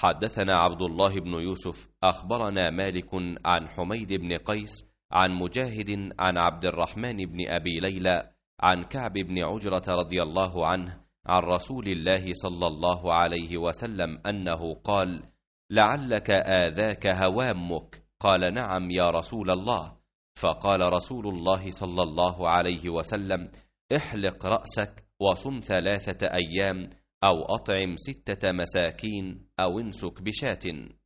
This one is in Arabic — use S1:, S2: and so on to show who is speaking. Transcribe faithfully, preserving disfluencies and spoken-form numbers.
S1: حدثنا عبد الله بن يوسف أخبرنا مالك عن حميد بن قيس عن مجاهد عن عبد الرحمن بن أبي ليلى عن كعب بن عجرة رضي الله عنه عن رسول الله صلى الله عليه وسلم أنه قال: لعلك آذاك هوامك؟ قال: نعم يا رسول الله. فقال رسول الله صلى الله عليه وسلم: احلق رأسك وصم ثلاثة أيام، أو أطعم ستة مساكين، أو انسك بشاة.